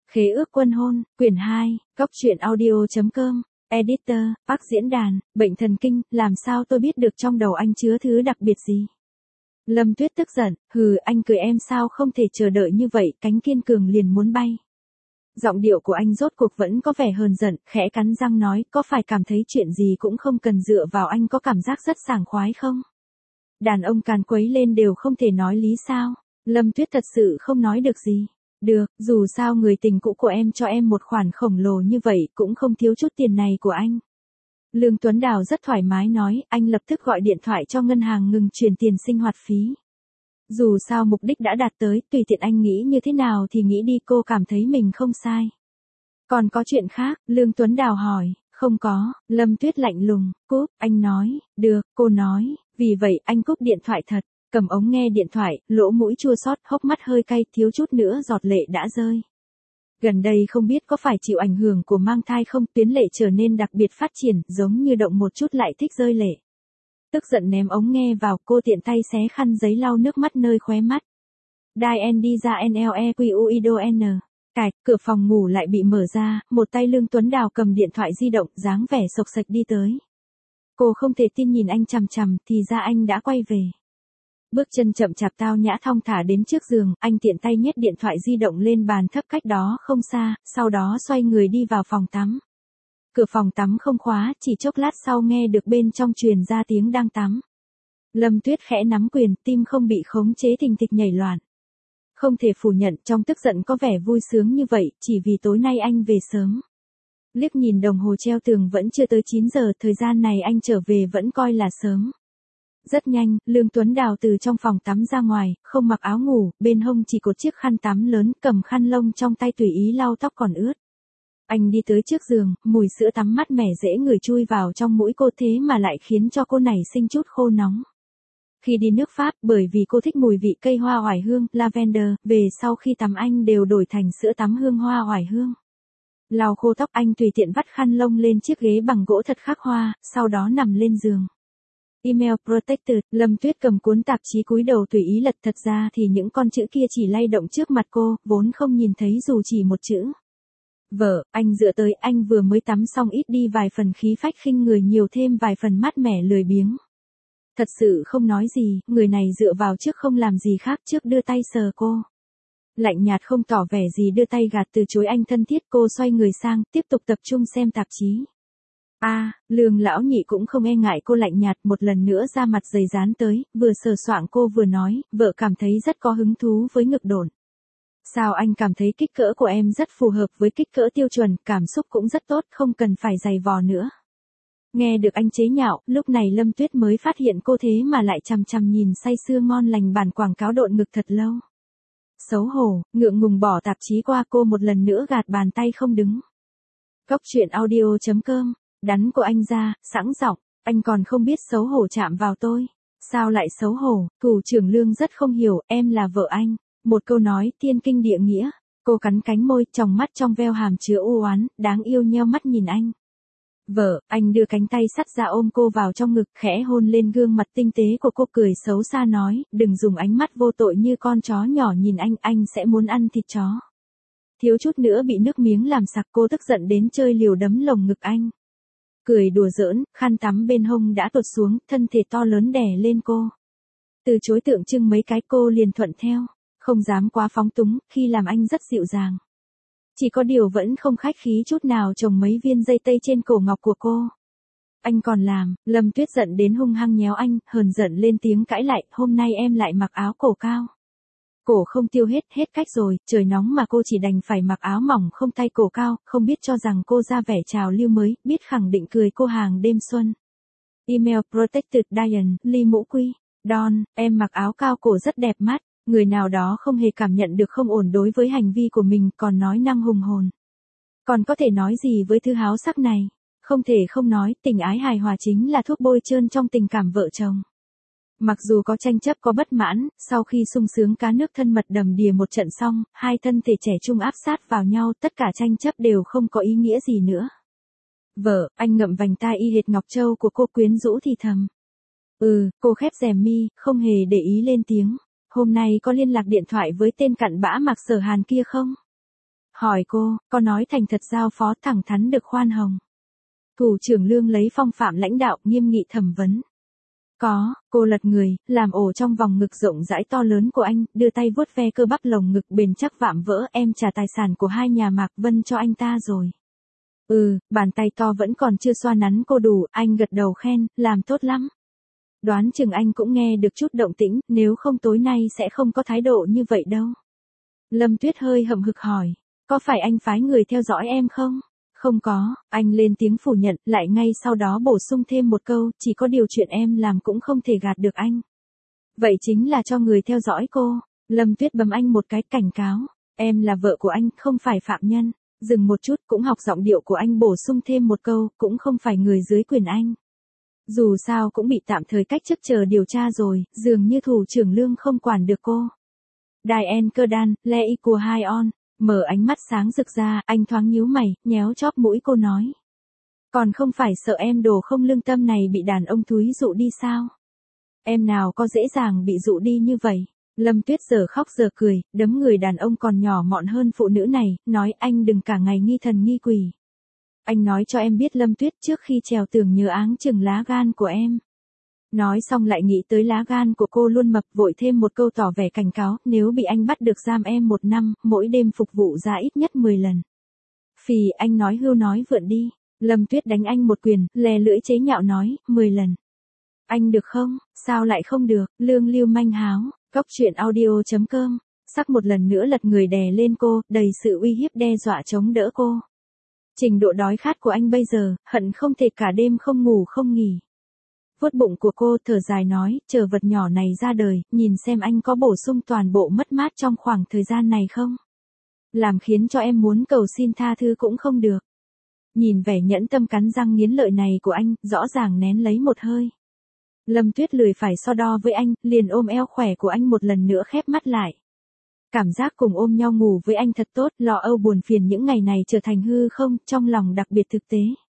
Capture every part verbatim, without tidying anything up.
Khế ước quân hôn, quyển hai, góc truyện audio.com, editor, Park diễn đàn, bệnh thần kinh, làm sao tôi biết được trong đầu anh chứa thứ đặc biệt gì? Lâm Tuyết tức giận, hừ, anh cười em sao không thể chờ đợi như vậy, cánh kiên cường liền muốn bay. Giọng điệu của anh rốt cuộc vẫn có vẻ hờn giận, khẽ cắn răng nói, có phải cảm thấy chuyện gì cũng không cần dựa vào anh có cảm giác rất sảng khoái không? Đàn ông càn quấy lên đều không thể nói lý sao? Lâm Tuyết thật sự không nói được gì. Được, dù sao người tình cũ của em cho em một khoản khổng lồ như vậy cũng không thiếu chút tiền này của anh. Lương Tuấn Đào rất thoải mái nói, anh lập tức gọi điện thoại cho ngân hàng ngừng chuyển tiền sinh hoạt phí. Dù sao mục đích đã đạt tới, tùy tiện anh nghĩ như thế nào thì nghĩ đi, cô cảm thấy mình không sai. Còn có chuyện khác, Lương Tuấn Đào hỏi, không có, Lâm Tuyết lạnh lùng, cúp, anh nói, được, cô nói, vì vậy anh cúp điện thoại thật. Cầm ống nghe điện thoại, lỗ mũi chua xót, hốc mắt hơi cay, thiếu chút nữa giọt lệ đã rơi. Gần đây không biết có phải chịu ảnh hưởng của mang thai không, tuyến lệ trở nên đặc biệt phát triển, giống như động một chút lại thích rơi lệ. Tức giận ném ống nghe vào, cô tiện tay xé khăn giấy lau nước mắt nơi khóe mắt. Đai N đi ra N L E Q U I D O N. Cạch, cửa phòng ngủ lại bị mở ra, một tay Lương Tuấn Đào cầm điện thoại di động, dáng vẻ sộc sạch đi tới. Cô không thể tin nhìn anh chằm chằm, thì ra anh đã quay về. Bước chân chậm chạp tao nhã thong thả đến trước giường, anh tiện tay nhét điện thoại di động lên bàn thấp cách đó không xa, sau đó xoay người đi vào phòng tắm. Cửa phòng tắm không khóa, chỉ chốc lát sau nghe được bên trong truyền ra tiếng đang tắm. Lâm Tuyết khẽ nắm quyền, tim không bị khống chế thình thịch nhảy loạn. Không thể phủ nhận, trong tức giận có vẻ vui sướng như vậy, chỉ vì tối nay anh về sớm. Liếc nhìn đồng hồ treo tường vẫn chưa tới chín giờ, thời gian này anh trở về vẫn coi là sớm. Rất nhanh, Lương Tuấn Đào từ trong phòng tắm ra ngoài, không mặc áo ngủ, bên hông chỉ cột chiếc khăn tắm lớn, cầm khăn lông trong tay tùy ý lau tóc còn ướt. Anh đi tới trước giường, mùi sữa tắm mát mẻ dễ ngửi chui vào trong mũi cô thế mà lại khiến cho cô nảy sinh chút khô nóng. Khi đi nước Pháp, bởi vì cô thích mùi vị cây hoa oải hương, lavender, về sau khi tắm anh đều đổi thành sữa tắm hương hoa oải hương. Lau khô tóc anh tùy tiện vắt khăn lông lên chiếc ghế bằng gỗ thật khắc hoa, sau đó nằm lên giường. Email protected, Lâm Tuyết cầm cuốn tạp chí cúi đầu tùy ý lật, thật ra thì những con chữ kia chỉ lay động trước mặt cô, vốn không nhìn thấy dù chỉ một chữ. Vợ, anh dựa tới, anh vừa mới tắm xong ít đi vài phần khí phách khinh người, nhiều thêm vài phần mát mẻ lười biếng. Thật sự không nói gì, người này dựa vào trước không làm gì khác trước đưa tay sờ cô. Lạnh nhạt không tỏ vẻ gì đưa tay gạt từ chối anh thân thiết, cô xoay người sang, tiếp tục tập trung xem tạp chí. A, à, Lương lão nhị cũng không e ngại cô lạnh nhạt, một lần nữa ra mặt dày dán tới, vừa sờ soạng cô vừa nói, vợ cảm thấy rất có hứng thú với ngực đổn. Sao anh cảm thấy kích cỡ của em rất phù hợp với kích cỡ tiêu chuẩn, cảm xúc cũng rất tốt, không cần phải dày vò nữa. Nghe được anh chế nhạo, lúc này Lâm Tuyết mới phát hiện cô thế mà lại chằm chằm nhìn say sưa ngon lành bản quảng cáo độn ngực thật lâu. Xấu hổ, ngượng ngùng bỏ tạp chí qua, cô một lần nữa gạt bàn tay không đứng. Góc truyện audio.com. Đắn của anh ra, sẵn giọng, anh còn không biết xấu hổ chạm vào tôi. Sao lại xấu hổ, thủ trưởng Lương rất không hiểu, em là vợ anh. Một câu nói, thiên kinh địa nghĩa. Cô cắn cánh môi, tròng mắt trong veo hàm chứa u oán, đáng yêu nheo mắt nhìn anh. Vợ, anh đưa cánh tay sắt ra ôm cô vào trong ngực, khẽ hôn lên gương mặt tinh tế của cô, cười xấu xa nói, đừng dùng ánh mắt vô tội như con chó nhỏ nhìn anh, anh sẽ muốn ăn thịt chó. Thiếu chút nữa bị nước miếng làm sặc, cô tức giận đến chơi liều đấm lồng ngực anh. Cười đùa giỡn, khăn tắm bên hông đã tuột xuống, thân thể to lớn đè lên cô. Từ chối tượng trưng mấy cái cô liền thuận theo, không dám quá phóng túng, khi làm anh rất dịu dàng. Chỉ có điều vẫn không khách khí chút nào trồng mấy viên dây tây trên cổ ngọc của cô. Anh còn làm, Lâm Tuyết giận đến hung hăng nhéo anh, hờn giận lên tiếng cãi lại, hôm nay em lại mặc áo cổ cao. Cổ không tiêu hết, hết cách rồi, trời nóng mà cô chỉ đành phải mặc áo mỏng không tay cổ cao, không biết cho rằng cô ra vẻ trào lưu mới, biết khẳng định cười cô hàng đêm xuân. Email protected Diane, ly mũ quy, Don, em mặc áo cao cổ rất đẹp mắt, người nào đó không hề cảm nhận được không ổn đối với hành vi của mình, còn nói năng hùng hồn. Còn có thể nói gì với thứ háo sắc này, không thể không nói, tình ái hài hòa chính là thuốc bôi trơn trong tình cảm vợ chồng. Mặc dù có tranh chấp có bất mãn, sau khi sung sướng cá nước thân mật đầm đìa một trận xong, hai thân thể trẻ trung áp sát vào nhau, tất cả tranh chấp đều không có ý nghĩa gì nữa. Vợ, anh ngậm vành tai y hệt ngọc châu của cô, quyến rũ thì thầm. Ừ, cô khép rèm mi, không hề để ý lên tiếng. Hôm nay có liên lạc điện thoại với tên cặn bã Mạc Sở Hàn kia không? Hỏi cô, có nói thành thật giao phó thẳng thắn được khoan hồng. Thủ trưởng Lương lấy phong phạm lãnh đạo nghiêm nghị thẩm vấn. Có, cô lật người, làm ổ trong vòng ngực rộng rãi to lớn của anh, đưa tay vuốt ve cơ bắp lồng ngực bền chắc vạm vỡ, em trả tài sản của hai nhà Mạc Vân cho anh ta rồi. Ừ, bàn tay to vẫn còn chưa xoa nắn cô đủ, anh gật đầu khen, làm tốt lắm. Đoán chừng anh cũng nghe được chút động tĩnh, nếu không tối nay sẽ không có thái độ như vậy đâu. Lâm Tuyết hơi hậm hực hỏi, có phải anh phái người theo dõi em không? Không có, anh lên tiếng phủ nhận, lại ngay sau đó bổ sung thêm một câu, chỉ có điều chuyện em làm cũng không thể gạt được anh. Vậy chính là cho người theo dõi cô. Lâm Tuyết bấm anh một cái cảnh cáo, em là vợ của anh, không phải phạm nhân. Dừng một chút cũng học giọng điệu của anh bổ sung thêm một câu, cũng không phải người dưới quyền anh. Dù sao cũng bị tạm thời cách chức chờ điều tra rồi, dường như thủ trưởng Lương không quản được cô. Diane Curdan, Le Equal High On. Mở ánh mắt sáng rực ra, anh thoáng nhíu mày, nhéo chóp mũi cô nói. Còn không phải sợ em đồ không lương tâm này bị đàn ông thúi dụ đi sao? Em nào có dễ dàng bị dụ đi như vậy? Lâm Tuyết giờ khóc giờ cười, đấm người đàn ông còn nhỏ mọn hơn phụ nữ này, nói anh đừng cả ngày nghi thần nghi quỷ. Anh nói cho em biết Lâm Tuyết trước khi trèo tường nhớ áng chừng lá gan của em. Nói xong lại nghĩ tới lá gan của cô luôn mập, vội thêm một câu tỏ vẻ cảnh cáo, nếu bị anh bắt được giam em một năm, mỗi đêm phục vụ ra ít nhất mười lần. Phì, anh nói hưu nói vượn đi. Lâm Tuyết đánh anh một quyền, lè lưỡi chế nhạo nói, mười lần. Anh được không? Sao lại không được? Lương Lưu manh háo, góc truyện audio chấm com. Sắc một lần nữa lật người đè lên cô, đầy sự uy hiếp đe dọa chống đỡ cô. Trình độ đói khát của anh bây giờ, hận không thể cả đêm không ngủ không nghỉ. Vuốt bụng của cô thở dài nói, chờ vật nhỏ này ra đời, nhìn xem anh có bổ sung toàn bộ mất mát trong khoảng thời gian này không? Làm khiến cho em muốn cầu xin tha thứ cũng không được. Nhìn vẻ nhẫn tâm cắn răng nghiến lợi này của anh, rõ ràng nén lấy một hơi. Lâm Tuyết lười phải so đo với anh, liền ôm eo khỏe của anh một lần nữa khép mắt lại. Cảm giác cùng ôm nhau ngủ với anh thật tốt, lo âu buồn phiền những ngày này trở thành hư không, trong lòng đặc biệt thực tế.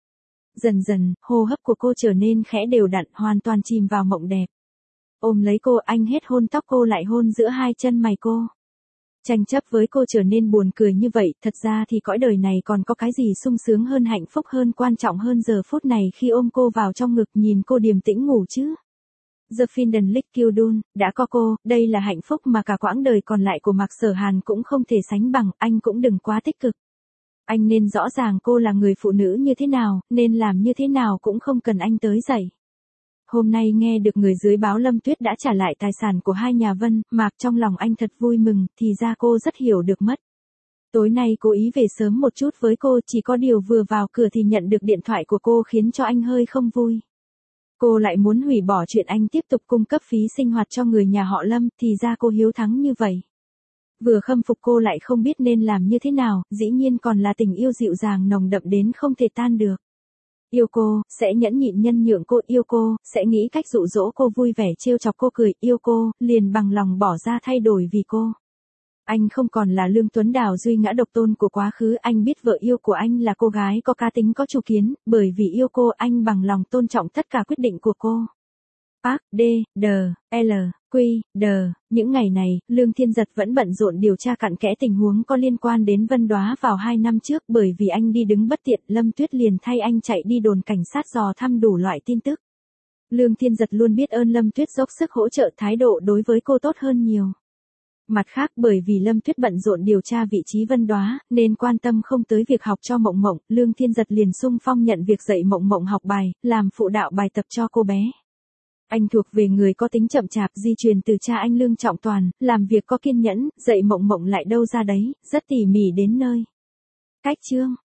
Dần dần, hô hấp của cô trở nên khẽ đều đặn, hoàn toàn chìm vào mộng đẹp. Ôm lấy cô, anh hết hôn tóc cô lại hôn giữa hai chân mày cô. Tranh chấp với cô trở nên buồn cười như vậy, thật ra thì cõi đời này còn có cái gì sung sướng hơn, hạnh phúc hơn, quan trọng hơn giờ phút này khi ôm cô vào trong ngực nhìn cô điềm tĩnh ngủ chứ. The Finden Lick Kildun, đã có cô, đây là hạnh phúc mà cả quãng đời còn lại của Mạc Sở Hàn cũng không thể sánh bằng, anh cũng đừng quá tích cực. Anh nên rõ ràng cô là người phụ nữ như thế nào, nên làm như thế nào cũng không cần anh tới dạy. Hôm nay nghe được người dưới báo Lâm Tuyết đã trả lại tài sản của hai nhà Vân, Mạc trong lòng anh thật vui mừng, thì ra cô rất hiểu được mất. Tối nay cố ý về sớm một chút với cô, chỉ có điều vừa vào cửa thì nhận được điện thoại của cô khiến cho anh hơi không vui. Cô lại muốn hủy bỏ chuyện anh tiếp tục cung cấp phí sinh hoạt cho người nhà họ Lâm, thì ra cô hiếu thắng như vậy. Vừa khâm phục cô lại không biết nên làm như thế nào, dĩ nhiên còn là tình yêu dịu dàng nồng đậm đến không thể tan được. Yêu cô, sẽ nhẫn nhịn nhân nhượng cô, yêu cô, sẽ nghĩ cách dụ dỗ cô vui vẻ trêu chọc cô cười, yêu cô, liền bằng lòng bỏ ra thay đổi vì cô. Anh không còn là Lương Tuấn Đào duy ngã độc tôn của quá khứ, anh biết vợ yêu của anh là cô gái có cá tính có chủ kiến, bởi vì yêu cô anh bằng lòng tôn trọng tất cả quyết định của cô. Park, D, D, L, Q, D, những ngày này, Lương Thiên Giật vẫn bận rộn điều tra cặn kẽ tình huống có liên quan đến Vân Đóa vào hai năm trước, bởi vì anh đi đứng bất tiện, Lâm Tuyết liền thay anh chạy đi đồn cảnh sát dò thăm đủ loại tin tức. Lương Thiên Giật luôn biết ơn Lâm Tuyết dốc sức hỗ trợ, thái độ đối với cô tốt hơn nhiều. Mặt khác bởi vì Lâm Tuyết bận rộn điều tra vị trí Vân Đóa, nên quan tâm không tới việc học cho Mộng Mộng, Lương Thiên Giật liền xung phong nhận việc dạy Mộng Mộng học bài, làm phụ đạo bài tập cho cô bé. Anh thuộc về người có tính chậm chạp, di truyền từ cha anh Lương Trọng Toàn, làm việc có kiên nhẫn, dạy Mộng Mộng lại đâu ra đấy, rất tỉ mỉ đến nơi. Cách chương